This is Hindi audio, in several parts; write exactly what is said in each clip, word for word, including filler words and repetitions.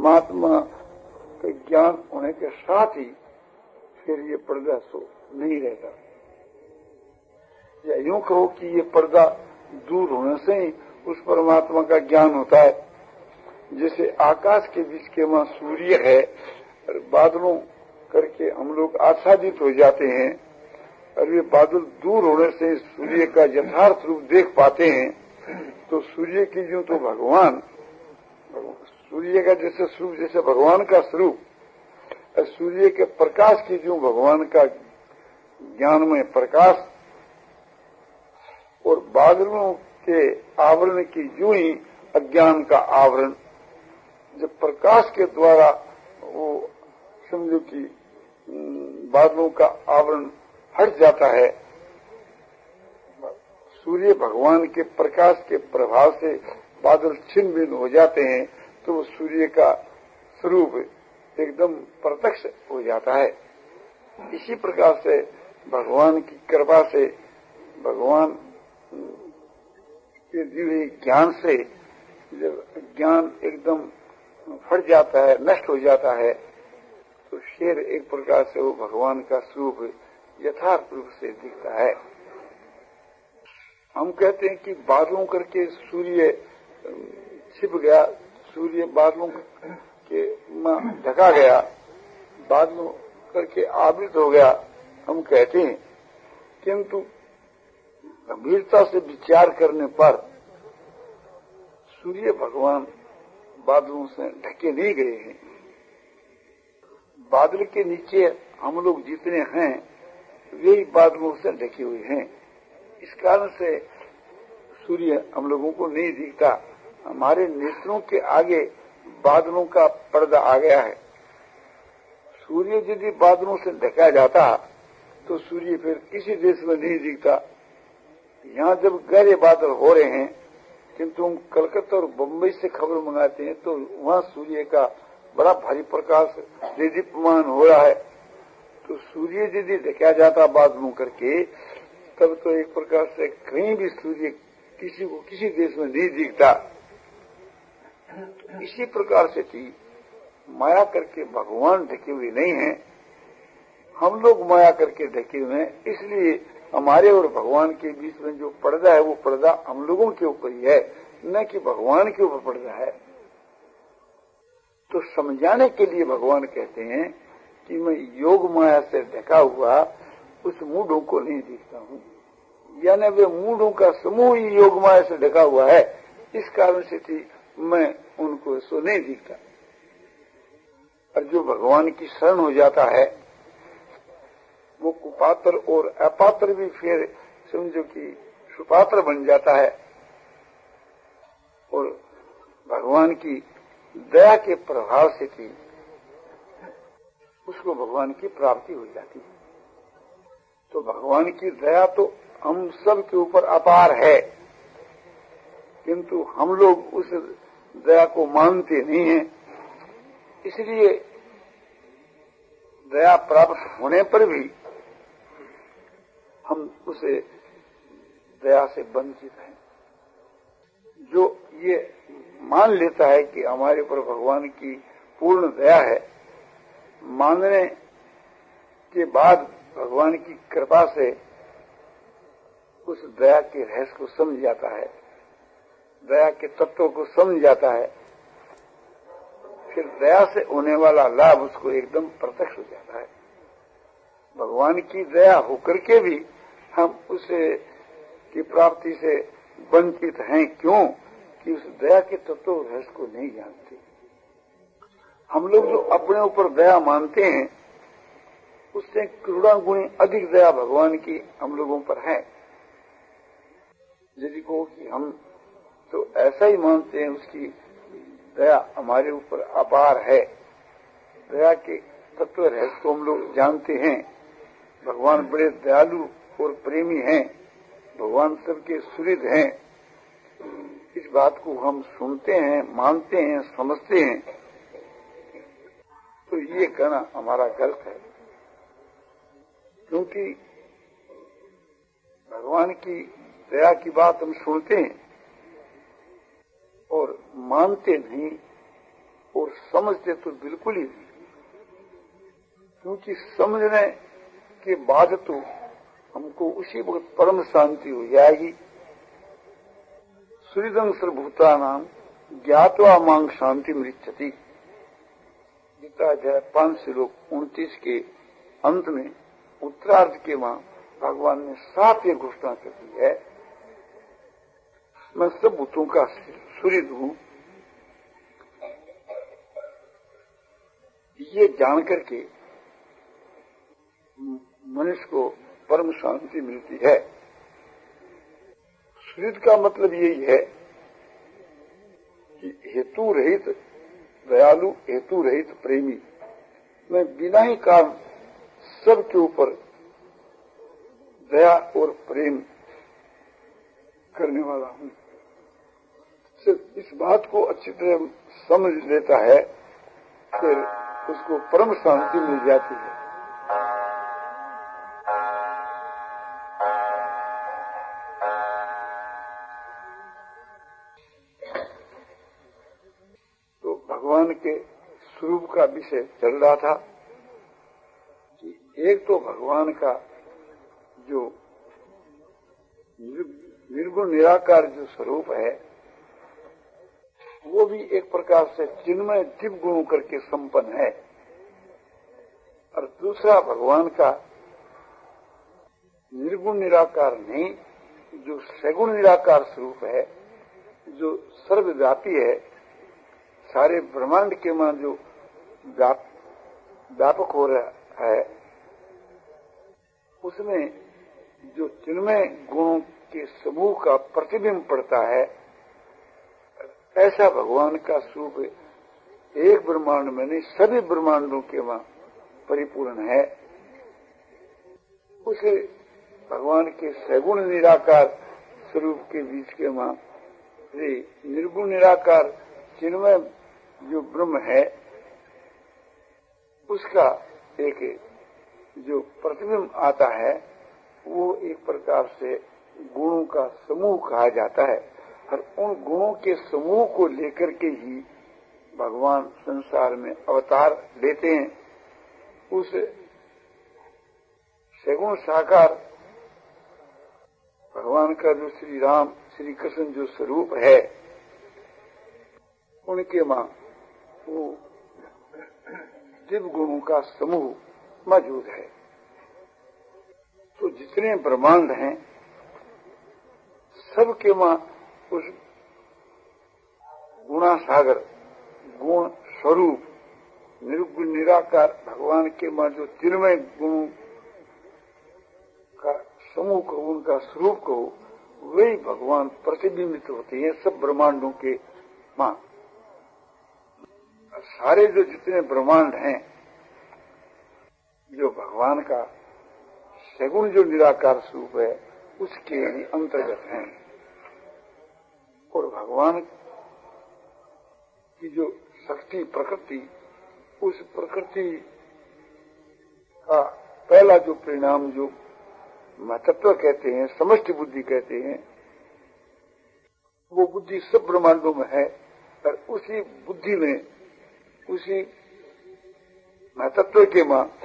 परमात्मा के ज्ञान होने के साथ ही फिर ये पर्दा सो नहीं रहता। या यूं कहो कि ये पर्दा दूर होने से ही उस परमात्मा का ज्ञान होता है। जैसे आकाश के बीच के वहां सूर्य है, और बादलों करके हम लोग आच्छादित हो जाते हैं, और वे बादल दूर होने से सूर्य का यथार्थ रूप देख पाते हैं। तो सूर्य की जो तो भगवान, सूर्य का जैसे स्वरूप जैसे भगवान का स्वरूप, सूर्य के प्रकाश की जो भगवान का ज्ञानमय प्रकाश, और बादलों के आवरण की जो ही अज्ञान का आवरण, जब प्रकाश के द्वारा वो समझो कि बादलों का आवरण हट जाता है, सूर्य भगवान के प्रकाश के प्रभाव से बादल छिन्न भिन्न हो जाते हैं, तो वो सूर्य का स्वरूप एकदम प्रत्यक्ष हो जाता है। इसी प्रकार से भगवान की कृपा से, भगवान के दिए ज्ञान से जब ज्ञान एकदम फट जाता है, नष्ट हो जाता है, तो शेर एक प्रकार से वो भगवान का स्वरूप यथार्थ रूप से दिखता है। हम कहते हैं कि बादलों करके सूर्य छिप गया, सूर्य बादलों के ढका गया, बादलों करके आवृत हो गया, हम कहते हैं। किंतु गंभीरता से विचार करने पर सूर्य भगवान बादलों से ढके नहीं गए हैं। बादल के नीचे हम लोग जितने हैं वे ही बादलों से ढके हुए हैं। इस कारण से सूर्य हम लोगों को नहीं दिखता। हमारे नेत्रों के आगे बादलों का पर्दा आ गया है। सूर्य यदि बादलों से ढका जाता तो सूर्य फिर किसी देश में नहीं दिखता। यहाँ जब गहरे बादल हो रहे हैं, किंतु हम कलकत्ता और बम्बई से खबर मंगाते हैं तो वहाँ सूर्य का बड़ा भारी प्रकाश दीप्यमान हो रहा है। तो सूर्य यदि ढका जाता बादलों करके, तब तो एक प्रकार से कहीं भी सूर्य किसी को किसी देश में नहीं दिखता। इसी प्रकार से थी माया करके भगवान ढके हुए नहीं है, हम लोग माया करके ढके हुए हैं। इसलिए हमारे और भगवान के बीच में जो पर्दा है वो पर्दा हम लोगों के ऊपर ही है, न कि भगवान के ऊपर पर्दा है। तो समझाने के लिए भगवान कहते हैं कि मैं योग माया से ढका हुआ उस मूढ़ों को नहीं दिखता हूँ, यानी वे मूढ़ों का समूह ही योग माया से ढका हुआ है। इस कारण से थी मैं उनको सो नहीं दिखता। और जो भगवान की शरण हो जाता है वो कुपात्र और अपात्र भी फिर समझो कि सुपात्र बन जाता है, और भगवान की दया के प्रभाव से थी उसको भगवान की प्राप्ति हो जाती है। तो भगवान की दया तो हम सब के ऊपर अपार है, किंतु हम लोग उस दया को मानते नहीं हैं। इसलिए दया प्राप्त होने पर भी हम उसे दया से वंचित हैं। जो ये मान लेता है कि हमारे ऊपर भगवान की पूर्ण दया है, मानने के बाद भगवान की कृपा से उस दया के रहस्य को समझ जाता है, दया के तत्वों को समझ जाता है, फिर दया से होने वाला लाभ उसको एकदम प्रत्यक्ष हो जाता है। भगवान की दया होकर के भी हम उसे की प्राप्ति से वंचित हैं। क्यों? कि उस दया के तत्व रहस्य को नहीं जानते। हम लोग जो अपने ऊपर दया मानते हैं उससे करोड़ा गुणी अधिक दया भगवान की हम लोगों पर है। यदि को कि हम तो ऐसा ही मानते हैं उसकी दया हमारे ऊपर अपार है, दया के तत्व रहस्य को हम लोग जानते हैं। भगवान बड़े दयालु और प्रेमी हैं, भगवान सबके सुहृद हैं। इस बात को हम सुनते हैं, मानते हैं, समझते हैं। तो ये कहना हमारा गलत है, क्योंकि भगवान की दया की बात हम सुनते हैं और मानते नहीं, और समझते तो बिल्कुल ही नहीं, क्योंकि समझने के बाद तो हमको उसी वक्त परम शांति हो जाएगी। सुहृदं सर्वभूतानां ज्ञात्वा मां शांति मृच्छति, गीता अध्याय पांच श्लोक उनतीस के अंत में उत्तरार्ध के वहां भगवान ने साफ ये घोषणा कर दी है, मैं सब भूतों का सुहृद हूं। ये जानकर के मनुष्य को परम शांति मिलती है। सुहृद का मतलब यही है कि हेतु रहित दयालु, हेतु रहित प्रेमी। मैं बिना ही कारण सबके ऊपर दया और प्रेम करने वाला हूं। सिर्फ इस बात को अच्छी तरह समझ लेता है, फिर उसको परम शांति मिल जाती है। तो भगवान के स्वरूप का विषय चल रहा था कि एक तो भगवान का जो निर्गुण निराकार जो स्वरूप है वो भी एक प्रकार से चिन्मय दिव्य गुणों करके संपन्न है, और दूसरा भगवान का निर्गुण निराकार नहीं, जो सगुण निराकार स्वरूप है, जो सर्वव्यापी है, सारे ब्रह्मांड के मां जो व्यापक हो रहा है, उसमें जो चिन्मय गुणों के समूह का प्रतिबिंब पड़ता है, ऐसा भगवान का स्वरूप एक ब्रह्मांड में नहीं सभी ब्रह्मांडों के वहां परिपूर्ण है। उसे भगवान के सगुण निराकार स्वरूप के बीच के वहां निर्गुण निराकार चिन्मय जो ब्रह्म है, उसका एक जो प्रतिबिंब आता है वो एक प्रकार से गुणों का समूह कहा जाता है, और उन गुणों के समूह को लेकर के ही भगवान संसार में अवतार लेते हैं। उस सगुण साकार भगवान का जो श्री राम श्री कृष्ण जो स्वरूप है, उनके मां वो दिव्य गुणों का समूह मौजूद है। तो जितने ब्रह्मांड हैं सबके मां उस गुणा सागर गुण स्वरूप निर्गुण निराकार भगवान के मां जो चिन्मय गुणों का समूह को, उनका स्वरूप को, वही भगवान प्रतिबिंबित होते हैं सब ब्रह्मांडों के मां। सारे जो जितने ब्रह्मांड हैं जो भगवान का सगुण जो निराकार स्वरूप है उसके ही अंतर्गत हैं, और भगवान की जो शक्ति प्रकृति, उस प्रकृति का पहला जो परिणाम जो महत्व कहते हैं, समष्टि बुद्धि कहते हैं, वो बुद्धि सब ब्रह्मांडों में है, और उसी बुद्धि में उसी महत्व के मां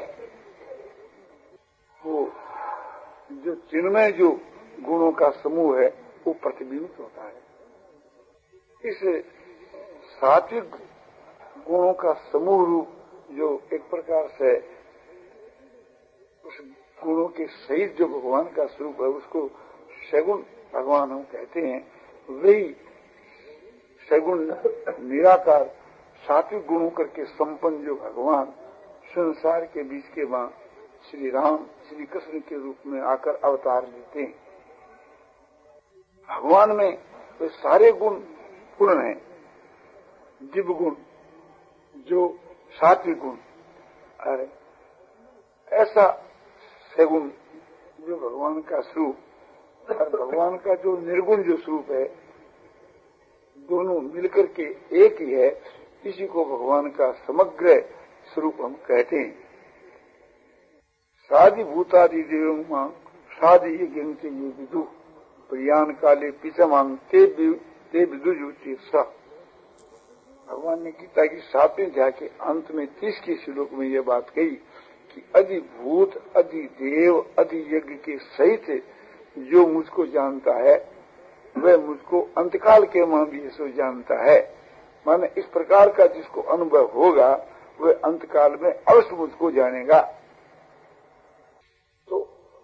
वो जो चिन्मय जो गुणों का समूह है वो प्रतिबिंबित होता है। इस सात्विक गुणों का समूह रूप जो एक प्रकार से उस गुणों के सहित जो भगवान का स्वरूप है उसको सगुण भगवान हम कहते हैं। वही सगुण निराकार सात्विक गुणों करके संपन्न जो भगवान संसार के बीच के मां श्री राम श्री कृष्ण के रूप में आकर अवतार लेते हैं। भगवान में वे सारे गुण पूर्ण हैं, दिव्य गुण जो सात्विक गुण, और ऐसा सगुण जो भगवान का स्वरूप और भगवान का जो निर्गुण जो स्वरूप है, दोनों मिलकर के एक ही है। इसी को भगवान का समग्र स्वरूप हम कहते हैं। साधि भूतादि देव मां साधि ये गिनते ये विदु प्रियान काले पिछमांग ते विदुजुति स। भगवान ने गीता की सातवें अध्याय के अंत में तीस के श्लोक में यह बात कही कि अधिभूत अधिदेव अधियज्ञ के सहित जो मुझको जानता है वह मुझको अंतकाल के मां भी ऐसा जानता है। माने इस प्रकार का जिसको अनुभव होगा वह अंतकाल में अवश्य मुझको जानेगा। तो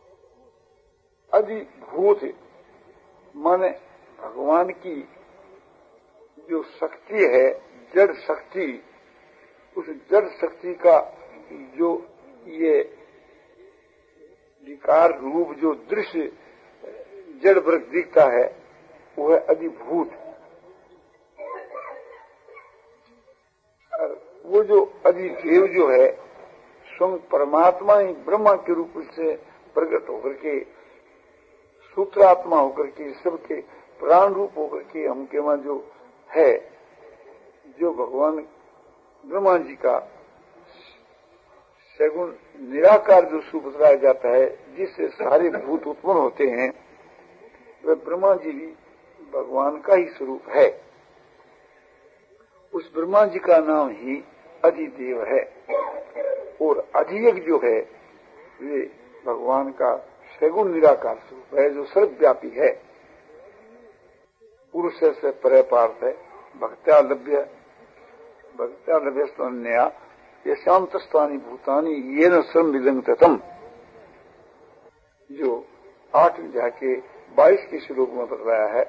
अधिभूत माने भगवान की जो शक्ति है, जड़ शक्ति, उस जड़ शक्ति का जो ये विकार रूप जो दृश्य जड़ वर्ग दिखता है वो है अधिभूत। और वो जो अधिदेव जो है स्वयं परमात्मा ही ब्रह्मा के रूप से प्रकट होकर के सूत्रात्मा होकर के सबके प्राण रूप होकर के हमके वहां जो है, जो भगवान ब्रह्मा जी का सगुण निराकार जो स्वरूप बताया जाता है जिससे सारे भूत उत्पन्न होते हैं, वह ब्रह्मा जी भी भगवान का ही स्वरूप है। उस ब्रह्मा जी का नाम ही अधिदेव है और अधियज्ञ जो है वे भगवान का सगुण निराकार स्वरूप है जो सर्वव्यापी है, पुरुष से परे पार्थ है, भक्त्या लभ्य भक्त्या लभ्य स्तन्या ये शांतस्थानी भूतानी ये न श्रम विलंगतम, जो आठ अध्याय के बाईस के श्लोक में बतलाया है।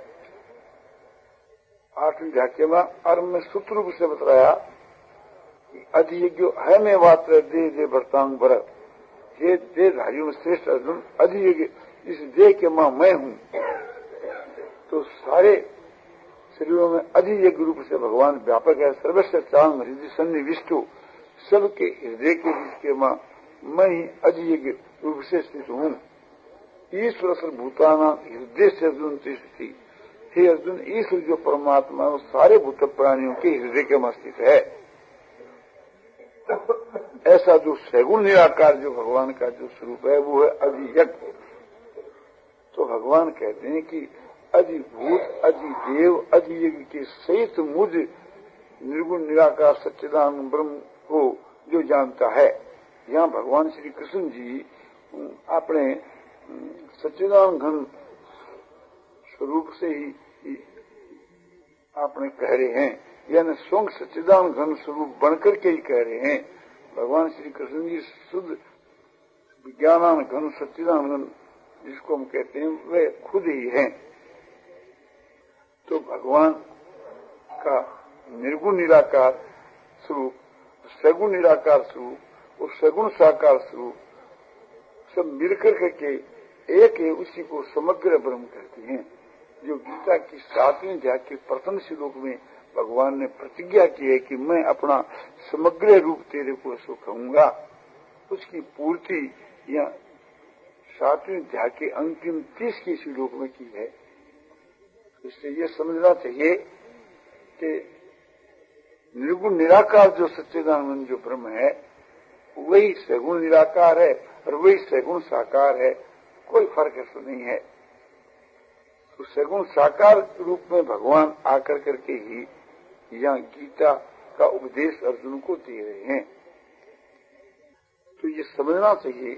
आठ अध्याय में अर्म में सूत्र रूप से बतलाया कि अधियज्ञ है में मात्र दे दे वर्तांग बर, ये देहधारियों में श्रेष्ठ अर्जुन अधियज्ञ इस देह के मां मैं हूं। तो सारे शरीरों में अधियज्ञ रूप से भगवान व्यापक है। सर्वस्व चांग हृदय सन्निविष्टु, सबके हृदय के बीच के मां मैं ही अधियज्ञ रूप से स्थित हूं। ईश्वर सर्वभूताना हृदय से अर्जुन स्थिति, हे अर्जुन ईश्वर जो परमात्मा है सारे भूत प्राणियों के हृदय के में स्थित है। ऐसा जो सगुण निराकार जो भगवान का जो स्वरूप है वो है अधियज्ञ। तो भगवान कहते हैं कि अधिभूत अधिदेव अधियज्ञ के सहित मुझ निर्गुण निराकार सच्चिदानंद ब्रह्म को जो जानता है। यहाँ भगवान श्री कृष्ण जी अपने सच्चिदानंद घन स्वरूप से ही आपने कह रहे हैं, यानी स्वयं सच्चिदानंद घन स्वरूप बनकर के ही कह रहे हैं। भगवान श्री कृष्ण जी शुद्ध विज्ञान घन सच्चिदानंद जिसको हम कहते हैं वे खुद ही हैं। तो भगवान का निर्गुण निराकार स्वरूप, सगुण निराकार स्वरूप और सगुण साकार स्वरूप सब मिलकर करके एक है, उसी को समग्र ब्रह्म कहते हैं। जो गीता की सातवें अध्याय के प्रथम श्लोक में भगवान ने प्रतिज्ञा की है कि मैं अपना समग्र रूप तेरे को ऐसा कहूंगा, उसकी पूर्ति या सातवें अध्याय के अंतिम तीस के श्लोक में की है। इसलिए ये समझना चाहिए कि निर्गुण निराकार जो सच्चिदानंद जो ब्रह्म है वही सगुण निराकार है और वही सगुण साकार है, कोई फर्क ऐसा नहीं है। तो सगुण साकार रूप में भगवान आकर करके ही यहाँ गीता का उपदेश अर्जुन को दे रहे हैं। तो ये समझना चाहिए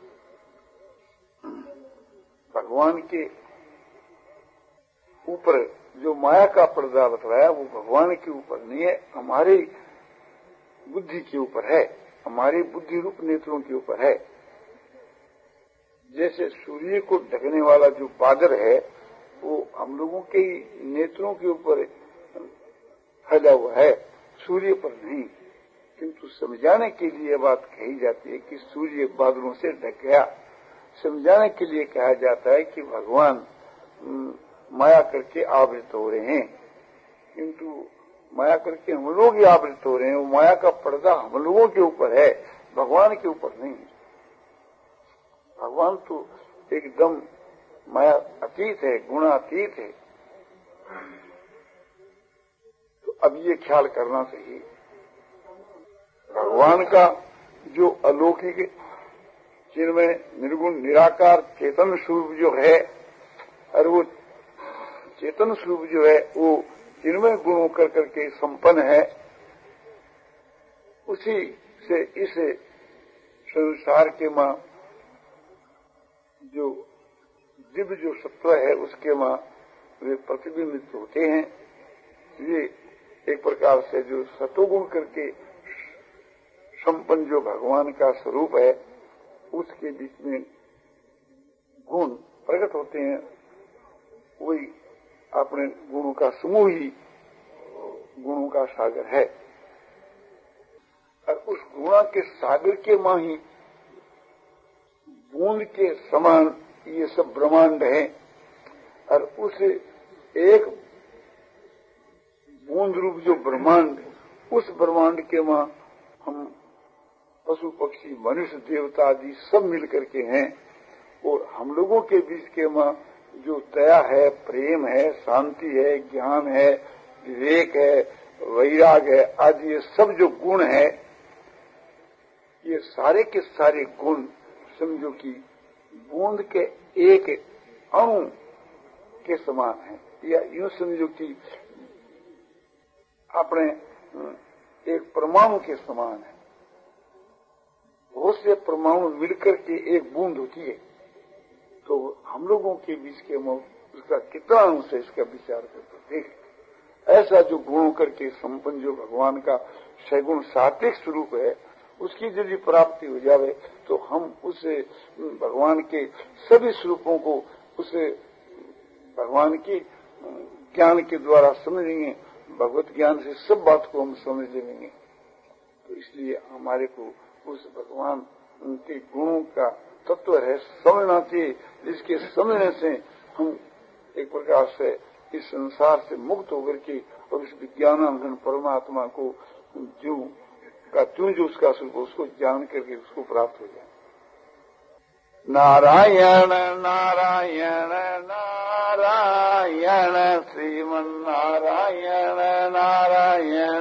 भगवान के ऊपर जो माया का पर्दा बतलाया वो भगवान के ऊपर नहीं है, हमारे बुद्धि के ऊपर है, हमारे बुद्धि रूप नेत्रों के ऊपर है। जैसे सूर्य को ढकने वाला जो बादल है वो हम लोगों के नेत्रों के ऊपर फैला हुआ है, सूर्य पर नहीं। किंतु समझाने के लिए बात कही जाती है कि सूर्य बादलों से ढक गया। समझाने के लिए कहा जाता है कि भगवान माया करके आवृत हो रहे हैं, किंतु माया करके हम लोग ही आवृत हो रहे हैं। वो माया का पर्दा हम लोगों के ऊपर है, भगवान के ऊपर नहीं। भगवान तो एकदम माया अतीत है, गुणातीत है। तो अब ये ख्याल करना चाहिए भगवान का जो अलौकिक जिनमें निर्गुण निराकार चेतन स्वरूप जो है, और वो चेतन स्वरूप जो है वो चिन्मय गुणों कर करके संपन्न है, उसी से इस संसार के मां जो दिव्य जो सत्व है उसके मां वे प्रतिबिंबित होते हैं। ये एक प्रकार से जो सतोगुण करके संपन्न जो भगवान का स्वरूप है उसके बीच में गुण प्रकट होते हैं। वही अपने गुणों का समूह ही गुणों का सागर है। और उस गुणा के सागर के मां ही बूंद के समान ये सब ब्रह्मांड है। और उस एक बूंद रूप जो ब्रह्मांड, उस ब्रह्मांड के मां हम पशु पक्षी मनुष्य देवता आदि सब मिल करके हैं। और हम लोगों के बीच के मां जो दया है, प्रेम है, शांति है, ज्ञान है, विवेक है, वैराग है आदि ये सब जो गुण है, ये सारे के सारे गुण समझो कि बूंद के एक अणु के समान है, या यूं समझो कि अपने एक परमाणु के समान है। बहुत से परमाणु मिलकर के एक बूंद होती है, तो हम लोगों के बीच के उसका कितना अंश है इसका विचार करके देख। ऐसा जो गुणों करके संपन्न जो भगवान का सगुण सात्विक स्वरूप है, उसकी यदि प्राप्ति हो जावे तो हम उस भगवान के सभी स्वरूपों को उस भगवान के ज्ञान के द्वारा समझेंगे। भगवत ज्ञान से सब बात को हम समझ लेंगे। तो इसलिए हमारे को उस भगवान के गुणों का तत्व है समझना चाहिए, जिसके समझने से हम एक प्रकार से इस संसार से मुक्त होकर के और इस विज्ञानानंद परमात्मा को जो का त्यों जो उसका स्वरूप उसको जान करके उसको प्राप्त हो जाए। नारायण नारायण नारायण श्रीमन नारायण नारायण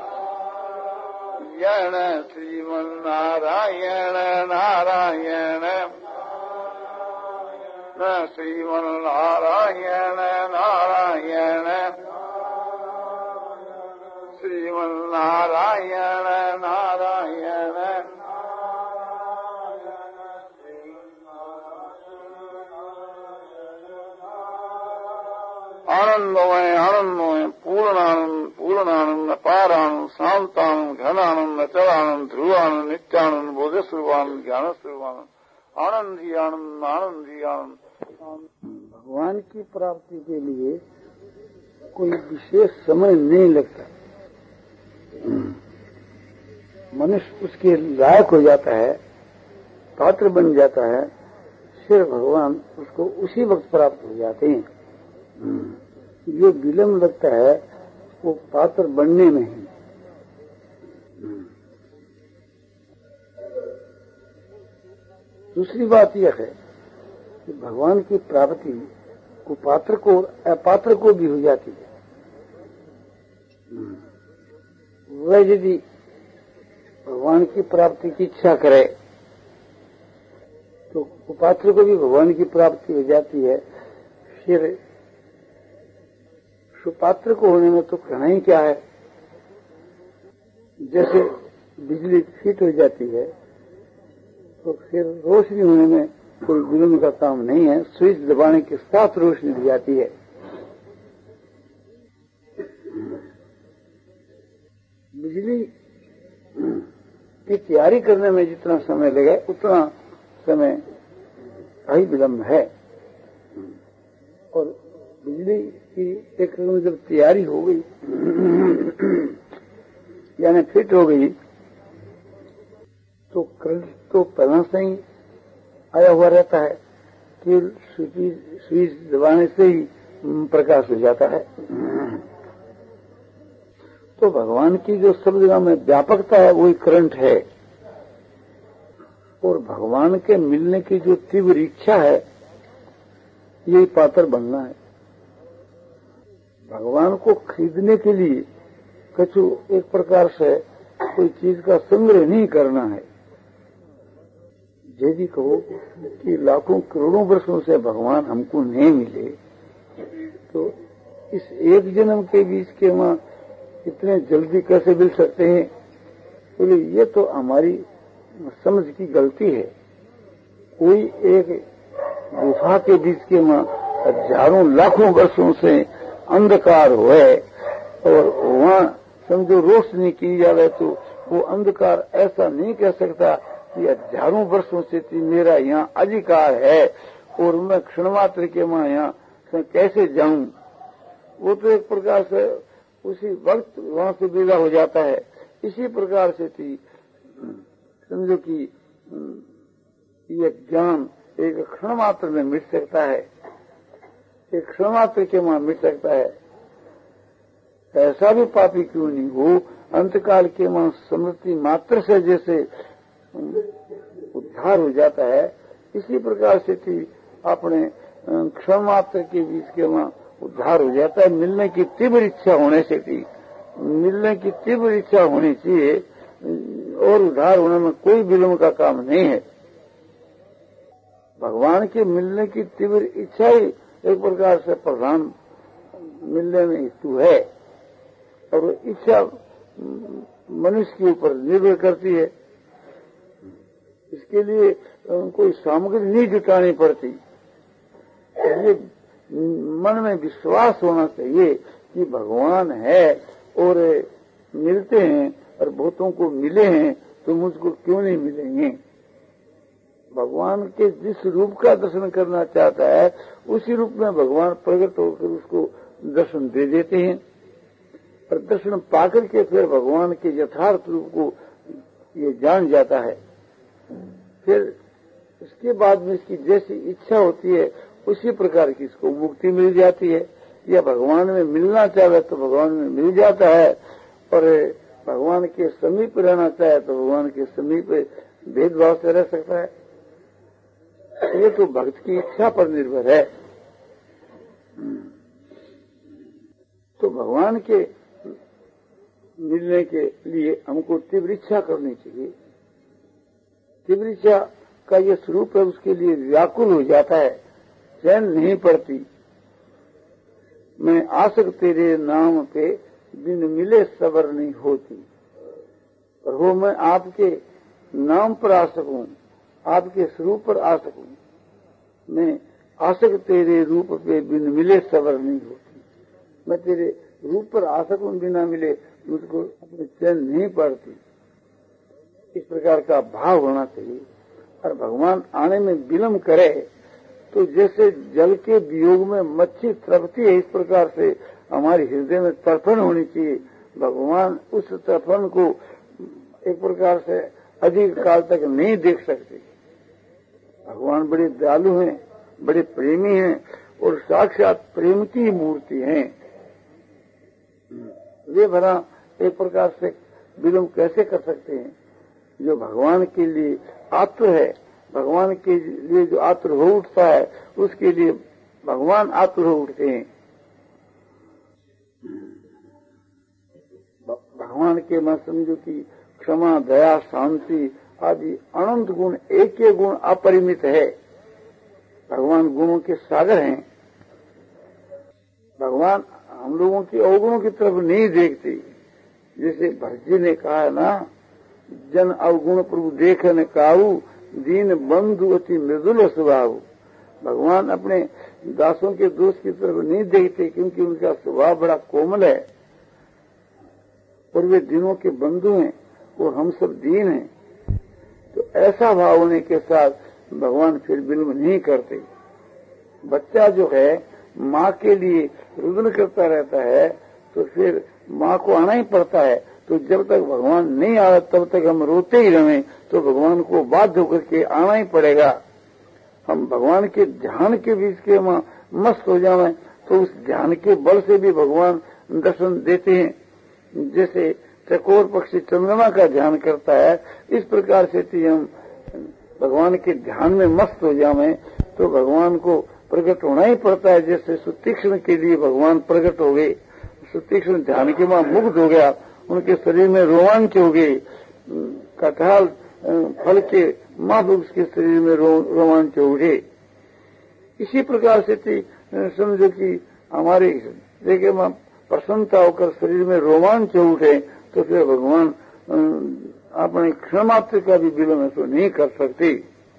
यण श्रीमन नारायण नारायण श्रीमन नारायण नारायण श्रीमन नारायण नारायण आनंदमय आनंदमय पूर्णानंद पूर्णानंद अपारानंद शांतानंद घनानंद अचलानंद ध्रुवानंद नित्यानंद बोध स्वरूपानंद ज्ञान स्वरूपानंद आनंद ही आनंद आनंद ही आनंद। भगवान की प्राप्ति के लिए कोई विशेष समय नहीं लगता। मनुष्य उसके लायक हो जाता है, पात्र बन जाता है, फिर भगवान उसको उसी वक्त प्राप्त हो जाते हैं। जो विलम्ब लगता है वो पात्र बनने में है। दूसरी बात यह है कि भगवान की प्राप्ति को पात्र को अपात्र को भी हो जाती है। वह यदि भगवान की प्राप्ति की इच्छा करे तो कुपात्र को भी भगवान की प्राप्ति हो जाती है। फिर सुपात्र को होने में तो कहना ही क्या है। जैसे बिजली फिट हो जाती है तो फिर रोशनी होने में कोई विलंब का काम नहीं है। स्विच दबाने के साथ रोशनी दी जाती है। बिजली की तैयारी करने में जितना समय लगे उतना समय का ही विलंब है। और बिजली की एक जब तैयारी हो गई यानी फिट हो गई तो करंट तो पहले से ही आया हुआ रहता है कि स्विच दबाने से ही प्रकाश हो जाता है। तो भगवान की जो सब जगह में व्यापकता है वही करंट है। और भगवान के मिलने की जो तीव्र इच्छा है यही पात्र बनना है। भगवान को खरीदने के लिए कछु एक प्रकार से कोई चीज का संग्रह नहीं करना है। यदि कहो कि लाखों करोड़ों वर्षों से भगवान हमको नहीं मिले तो इस एक जन्म के बीच के मां इतने जल्दी कैसे मिल सकते हैं? बोले ये तो हमारी समझ की गलती है। कोई एक गुफा के बीच के मां हजारों लाखों वर्षों से अंधकार हुए और वहां समझो रोशनी की जाए तो वो अंधकार ऐसा नहीं कह सकता कि हजारों वर्षों से मेरा यहाँ अधिकार है और मैं क्षण मात्र के मां यहाँ कैसे जाऊं। वो तो एक प्रकार से उसी वक्त वहां से विदा हो जाता है। इसी प्रकार से थी समझो कि ये ज्ञान एक क्षण मात्र में मिट सकता है, एक क्षण मात्र के मां मिट सकता है। ऐसा भी पापी क्यों नहीं हो, अंतकाल के मां स्मृति मात्र से जैसे उद्धार हो जाता है, इसी प्रकार से थी अपने क्षण मात्र के बीच के मां उद्धार हो जाता है। मिलने की तीव्र इच्छा होने से थी, मिलने की तीव्र इच्छा होनी चाहिए और उद्धार होने में कोई विलंब का काम नहीं है। भगवान के मिलने की तीव्र इच्छा ही एक प्रकार से प्रधान मिलने में हेतु है और इच्छा मनुष्य के ऊपर निर्भर करती है। इसके लिए कोई सामग्री नहीं जुटानी पड़ती। ये मन में विश्वास होना चाहिए कि भगवान है और मिलते हैं और बहुतों को मिले हैं तो मुझको क्यों नहीं मिलेंगे। भगवान के जिस रूप का दर्शन करना चाहता है उसी रूप में भगवान प्रकट होकर उसको दर्शन दे देते हैं और दर्शन पाकर के फिर भगवान के यथार्थ रूप को ये जान जाता है। फिर उसके बाद में इसकी जैसी इच्छा होती है उसी प्रकार की इसको मुक्ति मिल जाती है। या भगवान में मिलना चाहे तो भगवान में मिल जाता है और भगवान के समीप रहना चाहे तो भगवान के समीप भेदभाव से रह सकता है। ये तो भक्त की इच्छा पर निर्भर है। तो भगवान के मिलने के लिए हमको तीव्र इच्छा करनी चाहिए। तीव्र इच्छा का ये स्वरूप है, उसके लिए व्याकुल हो जाता है, चैन नहीं पड़ती। मैं आसक्त तेरे नाम पे बिन मिले सबर नहीं होती। और वो मैं आपके नाम पर आ सकूं, आपके स्वरूप पर आ सकूं, मैं आसक्त तेरे रूप पे बिन मिले सबर नहीं होती। मैं तेरे रूप पर आ सकूं बिना मिले मुझको अपनी चैन नहीं पड़ती। इस प्रकार का भाव होना चाहिए। और भगवान आने में विलंब करे तो जैसे जल के वियोग में मच्छी तड़पती है, इस प्रकार से हमारे हृदय में तड़पन होनी चाहिए। भगवान उस तड़पन को एक प्रकार से अधिक काल तक नहीं देख सकते। भगवान बड़े दयालु हैं, बड़े प्रेमी हैं और साक्षात प्रेम की मूर्ति हैं। वे भला एक प्रकार से विलंब कैसे कर सकते हैं? जो भगवान के लिए आतुर है, भगवान के लिए जो आतुर हो उठता है उसके लिए भगवान आतुर हो उठते हैं। भगवान के मैं समझो कि क्षमा, दया, शांति आदि अनंत गुण, एक एक गुण अपरिमित है। भगवान गुणों के सागर हैं। भगवान हम लोगों की अवगुणों की तरफ नहीं देखते। जैसे भरजी ने कहा है ना, जन अवगुण प्रभु देखन काऊ, दीन बंधु अति मृदुल स्वभाव। भगवान अपने दासों के दोष की तरफ नहीं देखते क्योंकि उनका स्वभाव बड़ा कोमल है और वे दिनों के बंधु हैं और हम सब दीन हैं। तो ऐसा भाव होने के साथ भगवान फिर विलंब नहीं करते। बच्चा जो है माँ के लिए रुदन करता रहता है तो फिर माँ को आना ही पड़ता है। तो जब तक भगवान नहीं आ रहा तब तक हम रोते ही रहें तो भगवान को बाध्य होकर के आना ही पड़ेगा। हम भगवान के ध्यान के बीच के माँ मस्त हो जाएं तो उस ध्यान के बल से भी भगवान दर्शन देते हैं। जैसे चकोर पक्षी चंद्रमा का ध्यान करता है, इस प्रकार से हम भगवान के ध्यान में मस्त हो जाएं तो भगवान को प्रकट होना ही पड़ता है। जैसे सुतीक्ष्ण के लिए भगवान प्रकट हो गए, सुतीक्ष्ण ध्यान के मां मुग्ध हो गया, उनके शरीर में रोमांच हो गए। कटहल फल के मां उसके शरीर में रो, रोमांच हो गए। इसी प्रकार से थी समझो कि हमारे देखिए वहां प्रसन्नता होकर शरीर में रोमांच उठे तो फिर भगवान अपने क्षण मात्र का भी विलंब तो नहीं कर सकती।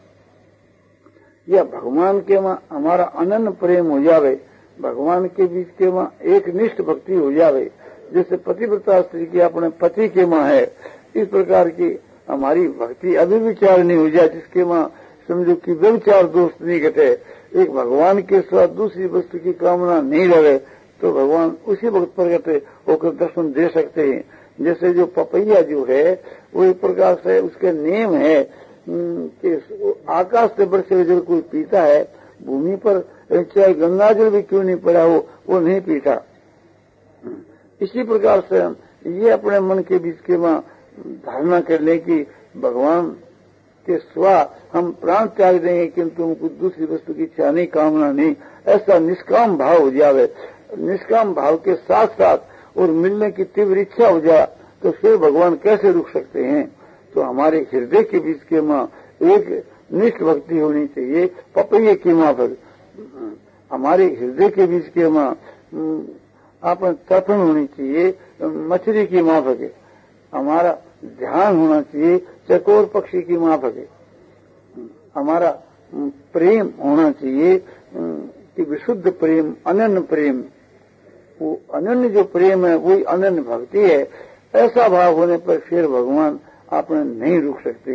या भगवान के वहां हमारा अनन्य प्रेम हो जावे, भगवान के बीच के वहां एक निष्ठ भक्ति हो जावे, जैसे पतिव्रता स्त्री की अपने पति के वहां है, इस प्रकार की हमारी भक्ति अभिविचार नहीं हो जाए, जिसके वहां समझो कि व्यविचार दोष नहीं घटे, एक भगवान के साथ दूसरी वस्तु की कामना नहीं रहे, तो भगवान उसी वक्त प्रकट होकर दर्शन दे सकते हैं। जैसे जो पपैया जो है वो एक प्रकार से उसके नियम है कि आकाश से बरसे जल कोई पीता है, भूमि पर चाहे गंगा जल भी क्यों नहीं पड़ा हो वो नहीं पीता। इसी प्रकार से ये अपने मन के बीच के वहां धारणा कर ले कि भगवान के स्वा हम प्राण त्याग देंगे किंतु हमको दूसरी वस्तु की इच्छा नहीं, कामना नहीं, ऐसा निष्काम भाव हो जावे। निष्काम भाव के साथ साथ और मिलने की तीव्र इच्छा हो जाए तो फिर भगवान कैसे रुक सकते हैं। तो हमारे हृदय के बीच के मां एक निष्ठ भक्ति होनी चाहिए, पपैये की माफक हमारे हृदय के बीच के मां अपन तर्पण होनी चाहिए, मछली की माफक है हमारा ध्यान होना चाहिए, चकोर पक्षी की माफक है हमारा प्रेम होना चाहिए कि विशुद्ध प्रेम, अनन्य प्रेम, वो अनन्य जो प्रेम है वही अनन्य भक्ति है। ऐसा भाव होने पर फिर भगवान आपने नहीं रुक सकते।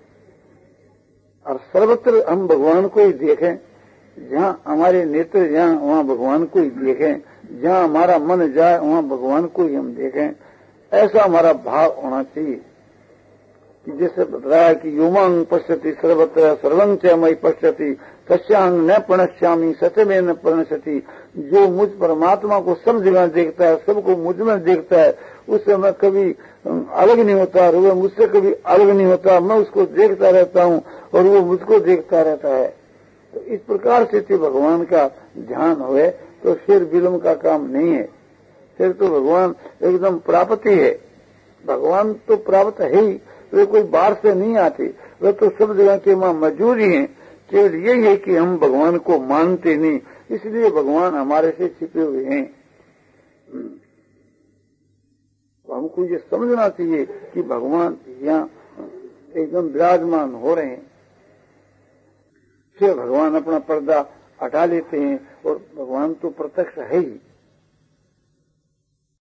और सर्वत्र हम भगवान को ही देखें, जहां हमारे नेत्र जहां वहां भगवान को ही देखें, जहां हमारा मन जाए वहां भगवान को ही हम देखें, ऐसा हमारा भाव होना चाहिए। जैसे बताया कि योमांग पश्यति सर्वत्र सर्वं च मयि पश्यति तस्यांग न प्रणश्यामी सत्यमेव न प्रणश्यति। जो मुझ परमात्मा को सब जगह देखता है, सबको मुझ में देखता है, उससे मैं कभी अलग नहीं होता और वो मुझसे कभी अलग नहीं होता, मैं उसको देखता रहता हूँ और वो मुझको देखता रहता है। तो इस प्रकार से यदि भगवान का ध्यान हुए तो फिर विलंब का काम नहीं है, फिर तो भगवान एकदम प्राप्ति है। भगवान तो प्राप्त है ही, वे कोई बाहर से नहीं आते, वे तो सब जगह के मां मौजूद ही हैं। केवल यही है कि हम भगवान को मानते नहीं, इसलिए भगवान हमारे से छिपे हुए हैं। तो हमको ये समझना चाहिए कि भगवान यहाँ एकदम विराजमान हो रहे हैं। फिर भगवान अपना पर्दा हटा लेते हैं और भगवान तो प्रत्यक्ष है ही।